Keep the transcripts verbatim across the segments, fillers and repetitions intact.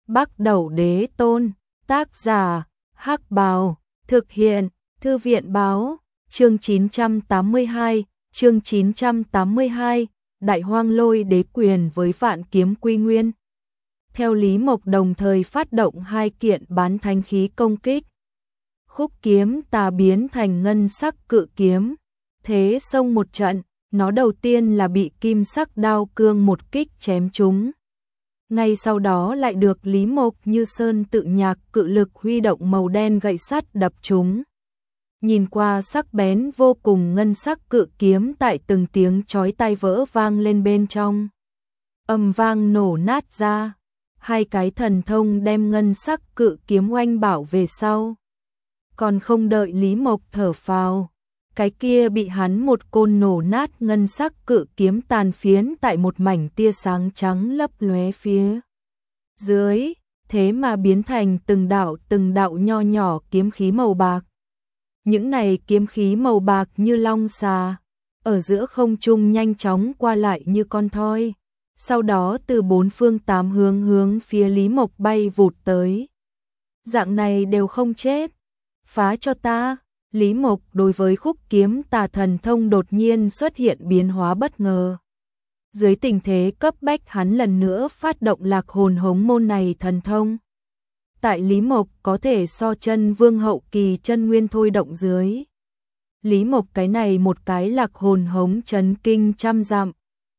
Bắc Đẩu Đế Tôn, tác giả, Hắc Bào, thực hiện, Thư viện Báo, chương chín trăm tám mươi hai, chương chín trăm tám mươi hai, Đại Hoang Lôi Đế Quyền với Vạn Kiếm Quy Nguyên. Theo Lý Mộc đồng thời phát động hai kiện bán thánh khí công kích. Khúc kiếm tà biến thành ngân sắc cự kiếm, thế xông một trận, nó đầu tiên là bị kim sắc đao cương một kích chém trúng. Ngay sau đó lại được Lý Mộc như sơn tự nhạc cự lực huy động màu đen gậy sắt đập trúng. Nhìn qua sắc bén vô cùng, ngân sắc cự kiếm tại từng tiếng chói tai vỡ vang lên bên trong. Ầm vang nổ nát ra, hai cái thần thông đem ngân sắc cự kiếm oanh bảo về sau. Còn không đợi Lý Mộc thở phào, cái kia bị hắn một côn nổ nát ngân sắc cự kiếm tàn phiến tại một mảnh tia sáng trắng lấp lóe phía dưới, thế mà biến thành từng đạo từng đạo nho nhỏ kiếm khí màu bạc. Những này kiếm khí màu bạc như long xà, ở giữa không trung nhanh chóng qua lại như con thoi, sau đó từ bốn phương tám hướng hướng phía Lý Mộc bay vụt tới. Dạng này đều không chết, phá cho ta. Lý Mộc đối với khúc kiếm tà thần thông đột nhiên xuất hiện biến hóa bất ngờ. Dưới tình thế cấp bách, hắn lần nữa phát động lạc hồn hống môn này thần thông. Tại Lý Mộc có thể so chân vương hậu kỳ chân nguyên thôi động dưới, Lý Mộc cái này một cái lạc hồn hống chấn kinh trăm dặm,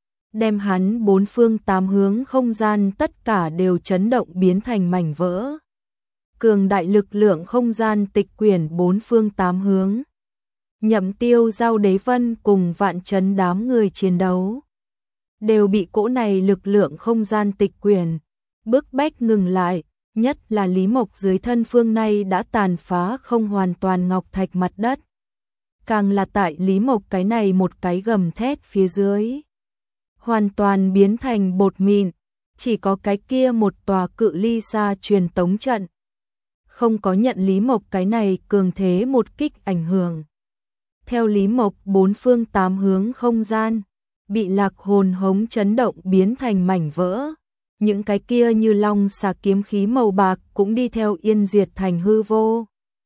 đem hắn bốn phương tám hướng không gian tất cả đều chấn động biến thành mảnh vỡ. Cường đại lực lượng không gian tịch quyển bốn phương tám hướng. Nhậm Tiêu, Giao Đế Vân cùng vạn chấn đám người chiến đấu đều bị cỗ này lực lượng không gian tịch quyển bức bách ngừng lại, nhất là Lý Mộc dưới thân phương này đã tàn phá không hoàn toàn ngọc thạch mặt đất. Càng là tại Lý Mộc cái này một cái gầm thét phía dưới, hoàn toàn biến thành bột mịn, chỉ có cái kia một tòa cự ly xa truyền tống trận không có nhận Lý Mộc cái này cường thế một kích ảnh hưởng. Theo Lý Mộc bốn phương tám hướng không gian bị lạc hồn hống chấn động biến thành mảnh vỡ, những cái kia như long xà kiếm khí màu bạc cũng đi theo yên diệt thành hư vô.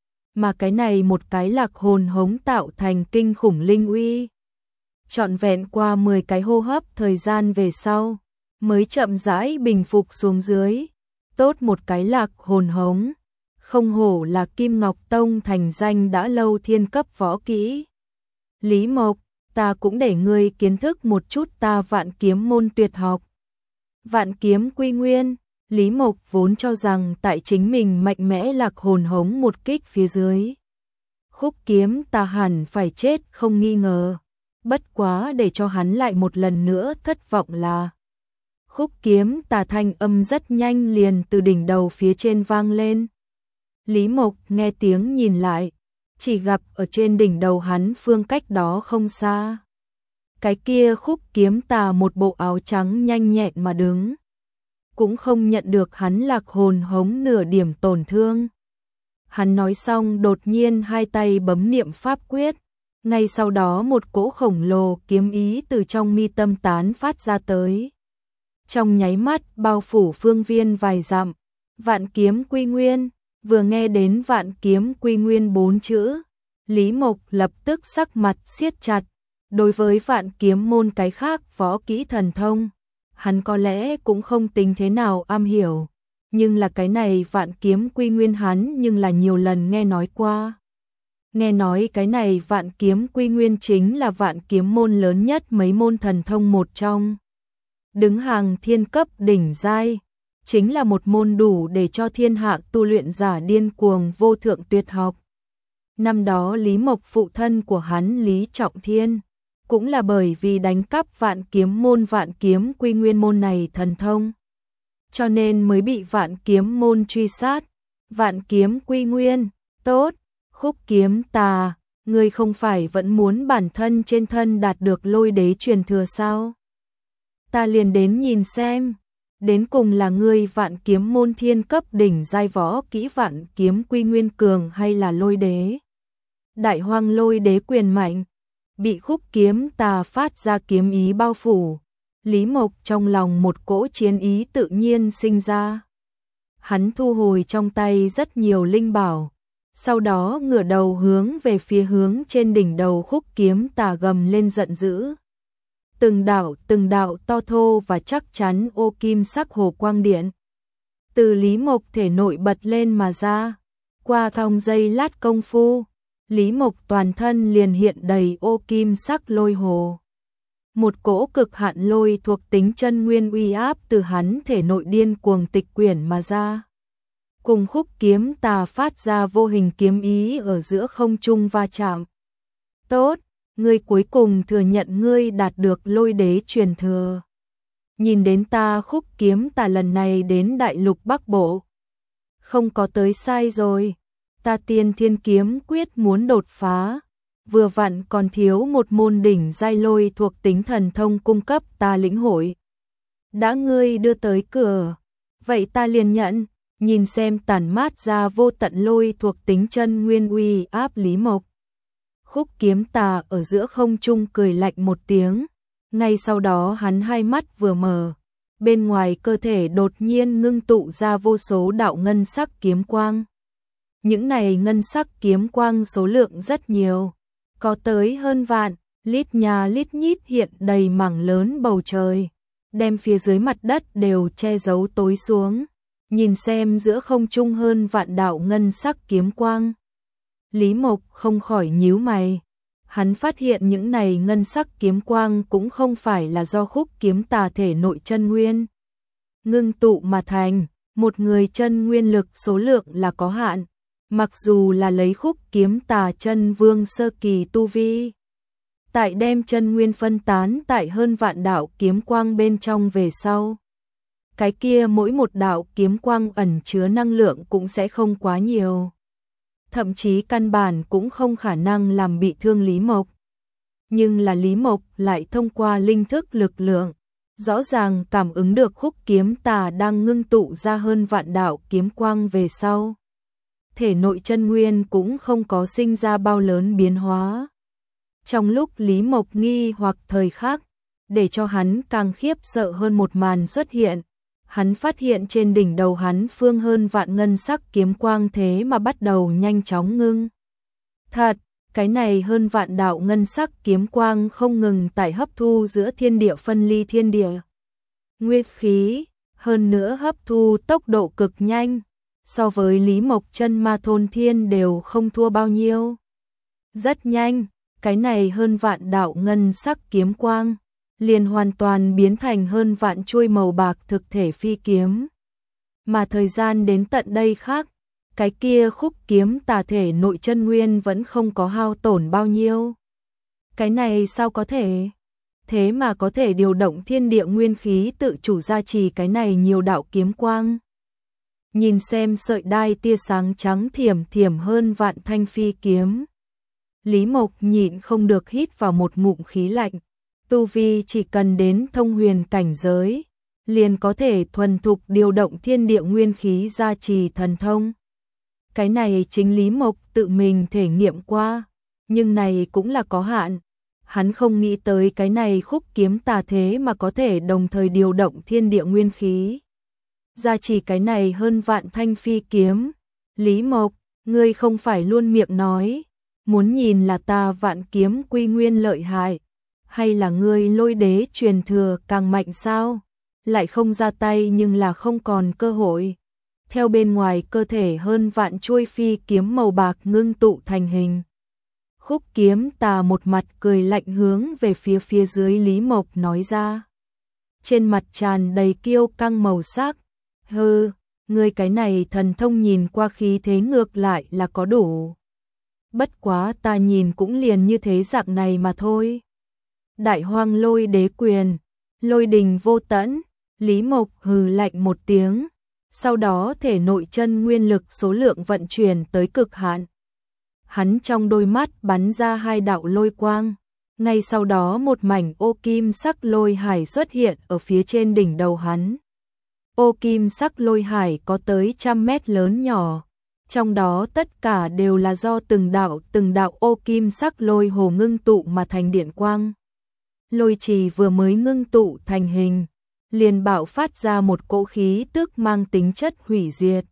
Mà cái này một cái lạc hồn hống tạo thành kinh khủng linh uy, trọn vẹn qua mười cái hô hấp thời gian về sau mới chậm rãi bình phục xuống dưới. Tốt một cái lạc hồn hống, không hổ là Kim Ngọc Tông thành danh đã lâu thiên cấp võ kỹ. Lý Mộc, ta cũng để ngươi kiến thức một chút ta vạn kiếm môn tuyệt học. Vạn kiếm quy nguyên. Lý Mộc vốn cho rằng tại chính mình mạnh mẽ lạc hồn hống một kích phía dưới, khúc kiếm tà hẳn phải chết không nghi ngờ. Bất quá để cho hắn lại một lần nữa thất vọng là khúc kiếm tà thanh âm rất nhanh liền từ đỉnh đầu phía trên vang lên. Lý Mộc nghe tiếng nhìn lại, chỉ gặp ở trên đỉnh đầu hắn phương cách đó không xa, cái kia khúc kiếm tà một bộ áo trắng nhanh nhẹn mà đứng, cũng không nhận được hắn lạc hồn hống nửa điểm tổn thương. Hắn nói xong đột nhiên hai tay bấm niệm pháp quyết, ngay sau đó một cỗ khổng lồ kiếm ý từ trong mi tâm tán phát ra tới. Trong nháy mắt bao phủ phương viên vài dặm. Vạn kiếm quy nguyên. Vừa nghe đến vạn kiếm quy nguyên bốn chữ, Lý Mộc lập tức sắc mặt siết chặt. Đối với vạn kiếm môn cái khác võ kỹ thần thông, hắn có lẽ cũng không tính thế nào am hiểu, nhưng là cái này vạn kiếm quy nguyên hắn nhưng là nhiều lần nghe nói qua. Nghe nói cái này vạn kiếm quy nguyên chính là vạn kiếm môn lớn nhất mấy môn thần thông một trong, đứng hàng thiên cấp đỉnh giai, chính là một môn đủ để cho thiên hạ tu luyện giả điên cuồng vô thượng tuyệt học. Năm đó Lý Mộc phụ thân của hắn Lý Trọng Thiên cũng là bởi vì đánh cắp vạn kiếm môn vạn kiếm quy nguyên môn này thần thông, cho nên mới bị vạn kiếm môn truy sát. Vạn kiếm quy nguyên, tốt, khúc kiếm tà, ngươi không phải vẫn muốn bản thân trên thân đạt được lôi đế truyền thừa sao? Ta liền đến nhìn xem, đến cùng là ngươi vạn kiếm môn thiên cấp đỉnh giai võ kỹ vạn kiếm quy nguyên cường hay là lôi đế. Đại Hoang Lôi Đế Quyền mạnh, bị khúc kiếm tà phát ra kiếm ý bao phủ, Lý Mộc trong lòng một cỗ chiến ý tự nhiên sinh ra. hắn thu hồi trong tay rất nhiều linh bảo, sau đó ngửa đầu hướng về phía hướng trên đỉnh đầu Khúc Kiếm Tà gầm lên giận dữ. Từng đạo, từng đạo to thô và chắc chắn ô kim sắc hồ quang điện từ Lý Mộc thể nội bật lên mà ra. Qua thong giây lát công phu, Lý Mộc toàn thân liền hiện đầy ô kim sắc lôi hồ. Một cỗ cực hạn lôi thuộc tính chân nguyên uy áp từ hắn thể nội điên cuồng tịch quyển mà ra. Cùng Khúc Kiếm Tà phát ra vô hình kiếm ý ở giữa không trung va chạm. Tốt, ngươi cuối cùng thừa nhận ngươi đạt được lôi đế truyền thừa. Nhìn đến ta Khúc Kiếm Tà lần này đến đại lục Bắc Bộ. Không có tới sai rồi, ta Tiên Thiên Kiếm Quyết muốn đột phá. Vừa vặn còn thiếu một môn đỉnh giai lôi thuộc tính thần thông cung cấp ta lĩnh hội. Đã ngươi đưa tới cửa, vậy ta liền nhận. Nhìn xem tản mát ra vô tận lôi thuộc tính chân nguyên uy áp Lý Mộc. Khúc Kiếm Tà ở giữa không trung cười lạnh một tiếng, ngay sau đó hắn hai mắt vừa mở, bên ngoài cơ thể đột nhiên ngưng tụ ra vô số đạo ngân sắc kiếm quang. Những này ngân sắc kiếm quang số lượng rất nhiều, có tới hơn vạn, lít nhà lít nhít hiện đầy mảng lớn bầu trời, đem phía dưới mặt đất đều che giấu tối xuống. Nhìn xem giữa không trung hơn vạn đạo ngân sắc kiếm quang, Lý Mộc không khỏi nhíu mày. Hắn phát hiện những này ngân sắc kiếm quang cũng không phải là do Khúc Kiếm Tà thể nội chân nguyên ngưng tụ mà thành, một người chân nguyên lực số lượng là có hạn, mặc dù là lấy Khúc Kiếm Tà chân vương sơ kỳ tu vi, tại đem chân nguyên phân tán tại hơn vạn đạo kiếm quang bên trong về sau, cái kia mỗi một đạo kiếm quang ẩn chứa năng lượng cũng sẽ không quá nhiều. Thậm chí căn bản cũng không khả năng làm bị thương Lý Mộc. Nhưng là Lý Mộc lại thông qua linh thức lực lượng, rõ ràng cảm ứng được Khúc Kiếm Tà đang ngưng tụ ra hơn vạn đạo kiếm quang về sau. Thể nội chân nguyên cũng không có sinh ra bao lớn biến hóa. Trong lúc Lý Mộc nghi hoặc thời khắc, để cho hắn càng khiếp sợ hơn một màn xuất hiện. Hắn phát hiện trên đỉnh đầu hắn phương hơn vạn ngân sắc kiếm quang thế mà bắt đầu nhanh chóng ngưng. Thật, cái này hơn vạn đạo ngân sắc kiếm quang không ngừng tại hấp thu giữa thiên địa phân ly thiên địa nguyên khí, hơn nữa hấp thu tốc độ cực nhanh, so với Lý Mộc chân ma thôn thiên đều không thua bao nhiêu. Rất nhanh, cái này hơn vạn đạo ngân sắc kiếm quang liền hoàn toàn biến thành hơn vạn chuôi màu bạc thực thể phi kiếm. Mà thời gian đến tận đây khác, cái kia Khúc Kiếm Tà thể nội chân nguyên vẫn không có hao tổn bao nhiêu. Cái này sao có thể? Thế mà có thể điều động thiên địa nguyên khí tự chủ gia trì cái này nhiều đạo kiếm quang. Nhìn xem sợi đai tia sáng trắng thiểm thiểm hơn vạn thanh phi kiếm. Lý Mộc nhịn không được hít vào một ngụm khí lạnh. Tu vi chỉ cần đến thông huyền cảnh giới, liền có thể thuần thục điều động thiên địa nguyên khí gia trì thần thông. Cái này chính Lý Mộc tự mình thể nghiệm qua, nhưng này cũng là có hạn. Hắn không nghĩ tới cái này Khúc Kiếm Tà thế mà có thể đồng thời điều động thiên địa nguyên khí. Gia trì cái này hơn vạn thanh phi kiếm. Lý Mộc, ngươi không phải luôn miệng nói, muốn nhìn là ta vạn kiếm quy nguyên lợi hại. Hay là ngươi lôi đế truyền thừa càng mạnh sao? Lại không ra tay nhưng là không còn cơ hội. Theo bên ngoài cơ thể hơn vạn chuôi phi kiếm màu bạc ngưng tụ thành hình. Khúc Kiếm Tà một mặt cười lạnh hướng về phía phía dưới Lý Mộc nói ra. Trên mặt tràn đầy kiêu căng màu sắc. Hừ, ngươi cái này thần thông nhìn qua khí thế ngược lại là có đủ. Bất quá ta nhìn cũng liền như thế dạng này mà thôi. Đại Hoang Lôi Đế Quyền, lôi đình vô tận, Lý Mộc hừ lạnh một tiếng, sau đó thể nội chân nguyên lực số lượng vận chuyển tới cực hạn. Hắn trong đôi mắt bắn ra hai đạo lôi quang, ngay sau đó một mảnh ô kim sắc lôi hải xuất hiện ở phía trên đỉnh đầu hắn. Ô kim sắc lôi hải có tới trăm mét lớn nhỏ, trong đó tất cả đều là do từng đạo từng đạo ô kim sắc lôi hồ ngưng tụ mà thành điện quang. Lôi trì vừa mới ngưng tụ thành hình, liền bạo phát ra một cỗ khí tức mang tính chất hủy diệt.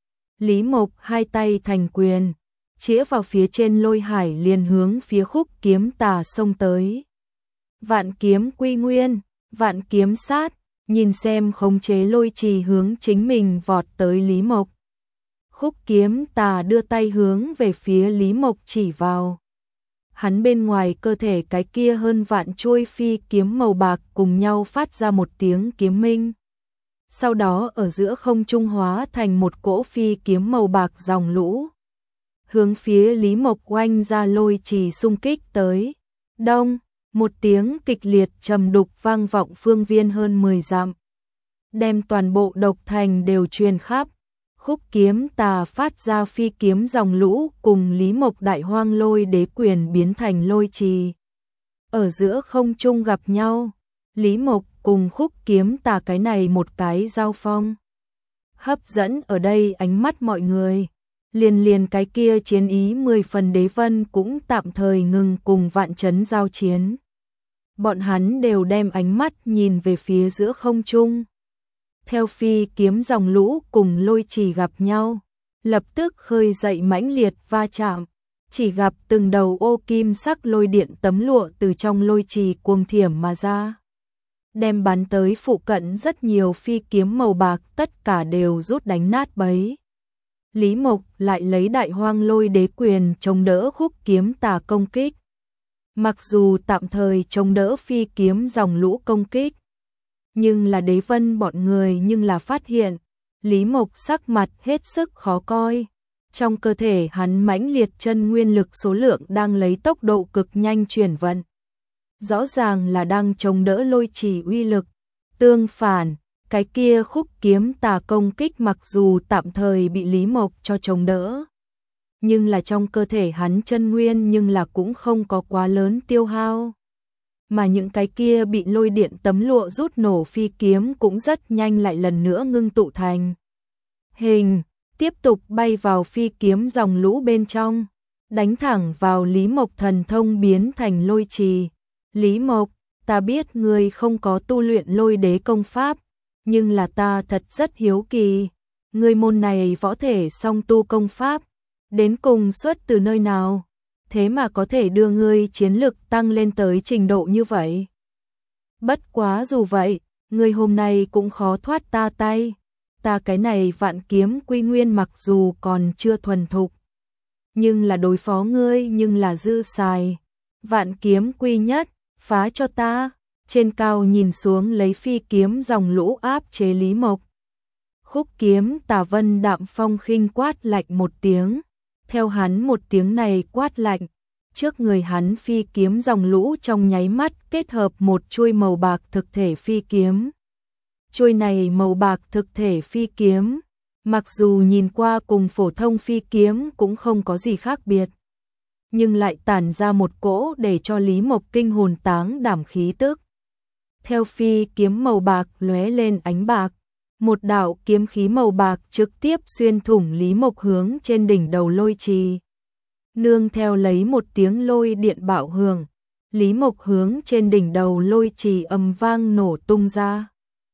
Lý Mộc hai tay thành quyền, chĩa vào phía trên lôi hải liền hướng phía Khúc Kiếm Tà xông tới. Vạn kiếm quy nguyên, vạn kiếm sát, nhìn xem khống chế lôi trì hướng chính mình vọt tới Lý Mộc. Khúc Kiếm Tà đưa tay hướng về phía Lý Mộc chỉ vào. Hắn bên ngoài cơ thể cái kia hơn vạn chuôi phi kiếm màu bạc cùng nhau phát ra một tiếng kiếm minh. Sau đó ở giữa không trung hóa thành một cỗ phi kiếm màu bạc dòng lũ. Hướng phía Lý Mộc oanh ra lôi trì xung kích tới. Đông, một tiếng kịch liệt trầm đục vang vọng phương viên hơn mười dặm. Đem toàn bộ độc thành đều truyền khắp. Khúc Kiếm Tà phát ra phi kiếm dòng lũ cùng Lý Mộc đại hoang lôi đế quyền biến thành lôi trì. Ở giữa không trung gặp nhau, Lý Mộc cùng Khúc Kiếm Tà cái này một cái giao phong. Hấp dẫn ở đây ánh mắt mọi người, liền liền cái kia chiến ý mười phần đế vân cũng tạm thời ngừng cùng vạn chấn giao chiến. Bọn hắn đều đem ánh mắt nhìn về phía giữa không trung. Theo phi kiếm dòng lũ cùng lôi trì gặp nhau, lập tức khơi dậy mãnh liệt va chạm, chỉ gặp từng đầu ô kim sắc lôi điện tấm lụa từ trong lôi trì cuồng thiểm mà ra. Đem bắn tới phụ cận rất nhiều phi kiếm màu bạc tất cả đều rút đánh nát bấy. Lý Mộc lại lấy đại hoang lôi đế quyền chống đỡ Khúc Kiếm Tà công kích. Mặc dù tạm thời chống đỡ phi kiếm dòng lũ công kích, nhưng là đế vân bọn người nhưng là phát hiện, Lý Mộc sắc mặt hết sức khó coi. Trong cơ thể hắn mãnh liệt chân nguyên lực số lượng đang lấy tốc độ cực nhanh chuyển vận. Rõ ràng là đang chống đỡ lôi trì uy lực. Tương phản, cái kia Khúc Kiếm Tà công kích mặc dù tạm thời bị Lý Mộc cho chống đỡ, nhưng là trong cơ thể hắn chân nguyên nhưng là cũng không có quá lớn tiêu hao. Mà những cái kia bị lôi điện tấm lụa rút nổ phi kiếm cũng rất nhanh lại lần nữa ngưng tụ thành hình, tiếp tục bay vào phi kiếm dòng lũ bên trong, đánh thẳng vào Lý Mộc thần thông biến thành lôi trì. Lý Mộc, ta biết ngươi không có tu luyện lôi đế công pháp, nhưng là ta thật rất hiếu kỳ, ngươi môn này võ thể song tu công pháp, đến cùng xuất từ nơi nào? Thế mà có thể đưa ngươi chiến lực tăng lên tới trình độ như vậy. Bất quá dù vậy, ngươi hôm nay cũng khó thoát ta tay. Ta cái này vạn kiếm quy nguyên mặc dù còn chưa thuần thục, nhưng là đối phó ngươi nhưng là dư xài. Vạn kiếm quy nhất, phá cho ta. Trên cao nhìn xuống lấy phi kiếm dòng lũ áp chế Lý Mộc. Khúc Kiếm Tà vân đạm phong khinh quát lạnh một tiếng. Theo hắn một tiếng này quát lạnh, trước người hắn phi kiếm dòng lũ trong nháy mắt kết hợp một chuôi màu bạc thực thể phi kiếm. Chuôi này màu bạc thực thể phi kiếm, mặc dù nhìn qua cùng phổ thông phi kiếm cũng không có gì khác biệt, nhưng lại tản ra một cỗ để cho Lý Mộc kinh hồn táng đảm khí tức. Theo phi kiếm màu bạc lóe lên ánh bạc, một đạo kiếm khí màu bạc trực tiếp xuyên thủng Lý Mộc hướng trên đỉnh đầu lôi trì. Nương theo lấy một tiếng lôi điện bạo hưởng, Lý Mộc hướng trên đỉnh đầu lôi trì ầm vang nổ tung ra.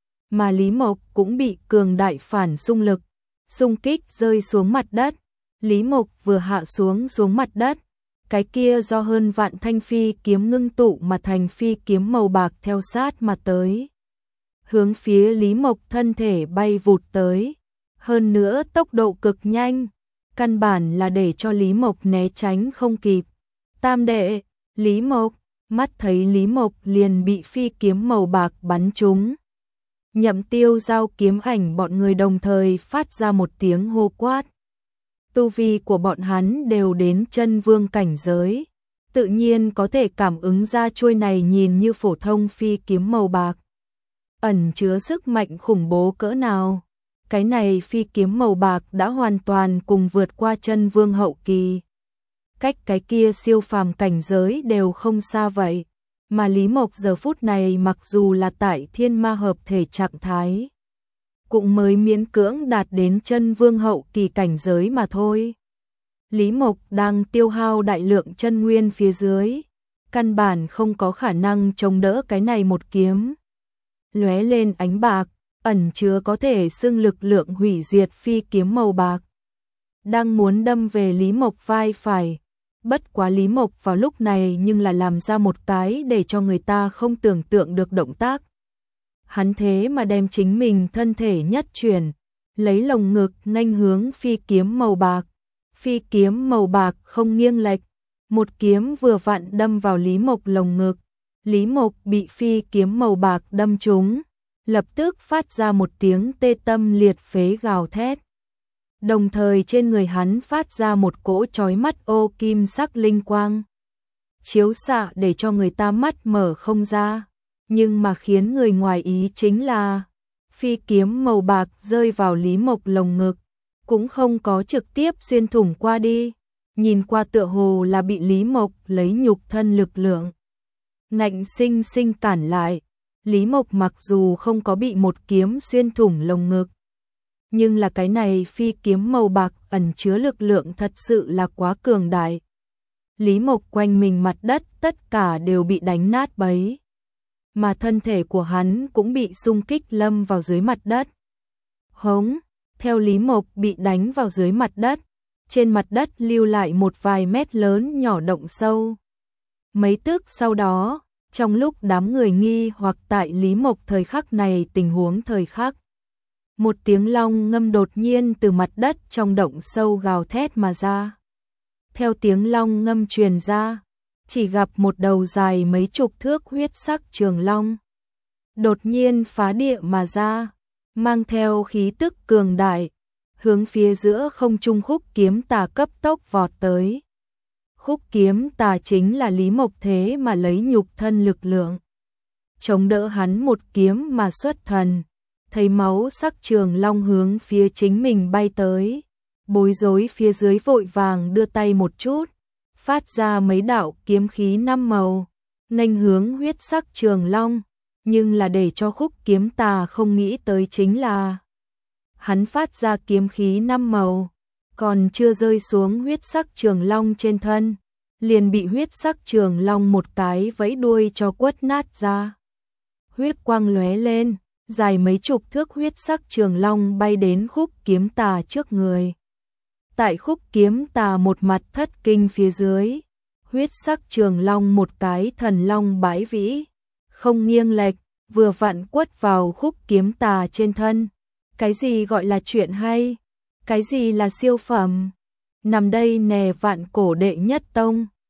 Mà Lý Mộc cũng bị cường đại phản xung lực, xung kích rơi xuống mặt đất. Lý Mộc vừa hạ xuống xuống mặt đất, cái kia do hơn vạn thanh phi kiếm ngưng tụ mà thành phi kiếm màu bạc theo sát mà tới. Hướng phía Lý Mộc thân thể bay vụt tới, hơn nữa tốc độ cực nhanh, căn bản là để cho Lý Mộc né tránh không kịp. Tam đệ, Lý Mộc, mắt thấy Lý Mộc liền bị phi kiếm màu bạc bắn trúng. Nhậm Tiêu Giao kiếm ảnh bọn người đồng thời phát ra một tiếng hô quát. Tu vi của bọn hắn đều đến chân vương cảnh giới, tự nhiên có thể cảm ứng ra chuôi này nhìn như phổ thông phi kiếm màu bạc ẩn chứa sức mạnh khủng bố cỡ nào. Cái này phi kiếm màu bạc đã hoàn toàn cùng vượt qua chân vương hậu kỳ. Cách cái kia siêu phàm cảnh giới đều không xa vậy. Mà Lý Mộc giờ phút này mặc dù là tại thiên ma hợp thể trạng thái, cũng mới miễn cưỡng đạt đến chân vương hậu kỳ cảnh giới mà thôi. Lý Mộc đang tiêu hao đại lượng chân nguyên phía dưới, căn bản không có khả năng chống đỡ cái này một kiếm. lóe lên ánh bạc, ẩn chứa có thể xưng lực lượng hủy diệt phi kiếm màu bạc. Đang muốn đâm về Lý Mộc vai phải. Bất quá Lý Mộc vào lúc này nhưng là làm ra một cái để cho người ta không tưởng tượng được động tác. Hắn thế mà đem chính mình thân thể nhất chuyển, lấy lồng ngực nghênh hướng phi kiếm màu bạc. Phi kiếm màu bạc không nghiêng lệch, một kiếm vừa vặn đâm vào Lý Mộc lồng ngực. Lý Mộc bị phi kiếm màu bạc đâm trúng, lập tức phát ra một tiếng tê tâm liệt phế gào thét. Đồng thời trên người hắn phát ra một cỗ chói mắt ô kim sắc linh quang. Chiếu xạ để cho người ta mắt mở không ra, nhưng mà khiến người ngoài ý chính là phi kiếm màu bạc rơi vào Lý Mộc lồng ngực, cũng không có trực tiếp xuyên thủng qua đi, nhìn qua tựa hồ là bị Lý Mộc lấy nhục thân lực lượng ngạnh sinh sinh cản lại. Lý Mộc mặc dù không có bị một kiếm xuyên thủng lồng ngực, nhưng là cái này phi kiếm màu bạc ẩn chứa lực lượng thật sự là quá cường đại. Lý Mộc quanh mình mặt đất tất cả đều bị đánh nát bấy, mà thân thể của hắn cũng bị xung kích lâm vào dưới mặt đất. Hống, theo Lý Mộc bị đánh vào dưới mặt đất, trên mặt đất lưu lại một vài mét lớn nhỏ động sâu. Mấy tức sau đó, trong lúc đám người nghi hoặc tại Lý Mộc thời khắc này tình huống thời khắc, một tiếng long ngâm đột nhiên từ mặt đất trong động sâu gào thét mà ra. Theo tiếng long ngâm truyền ra, chỉ gặp một đầu dài mấy chục thước huyết sắc trường long đột nhiên phá địa mà ra, mang theo khí tức cường đại, hướng phía giữa không trung Khúc Kiếm Tà cấp tốc vọt tới. Khúc Kiếm Tà chính là Lý Mộc thế mà lấy nhục thân lực lượng chống đỡ hắn một kiếm mà xuất thần. Thấy máu sắc trường long hướng phía chính mình bay tới, bối rối phía dưới vội vàng đưa tay một chút, phát ra mấy đạo kiếm khí năm màu, nghênh hướng huyết sắc trường long. Nhưng là để cho Khúc Kiếm Tà không nghĩ tới chính là hắn phát ra kiếm khí năm màu, còn chưa rơi xuống huyết sắc trường long trên thân, liền bị huyết sắc trường long một cái vẫy đuôi cho quất nát ra. Huyết quang lóe lên, dài mấy chục thước huyết sắc trường long bay đến Khúc Kiếm Tà trước người. Tại Khúc Kiếm Tà một mặt thất kinh phía dưới, huyết sắc trường long một cái thần long bãi vĩ, không nghiêng lệch, vừa vặn quất vào Khúc Kiếm Tà trên thân. Cái gì gọi là chuyện hay? Cái gì là siêu phẩm? Nằm đây nè vạn cổ đệ nhất tông.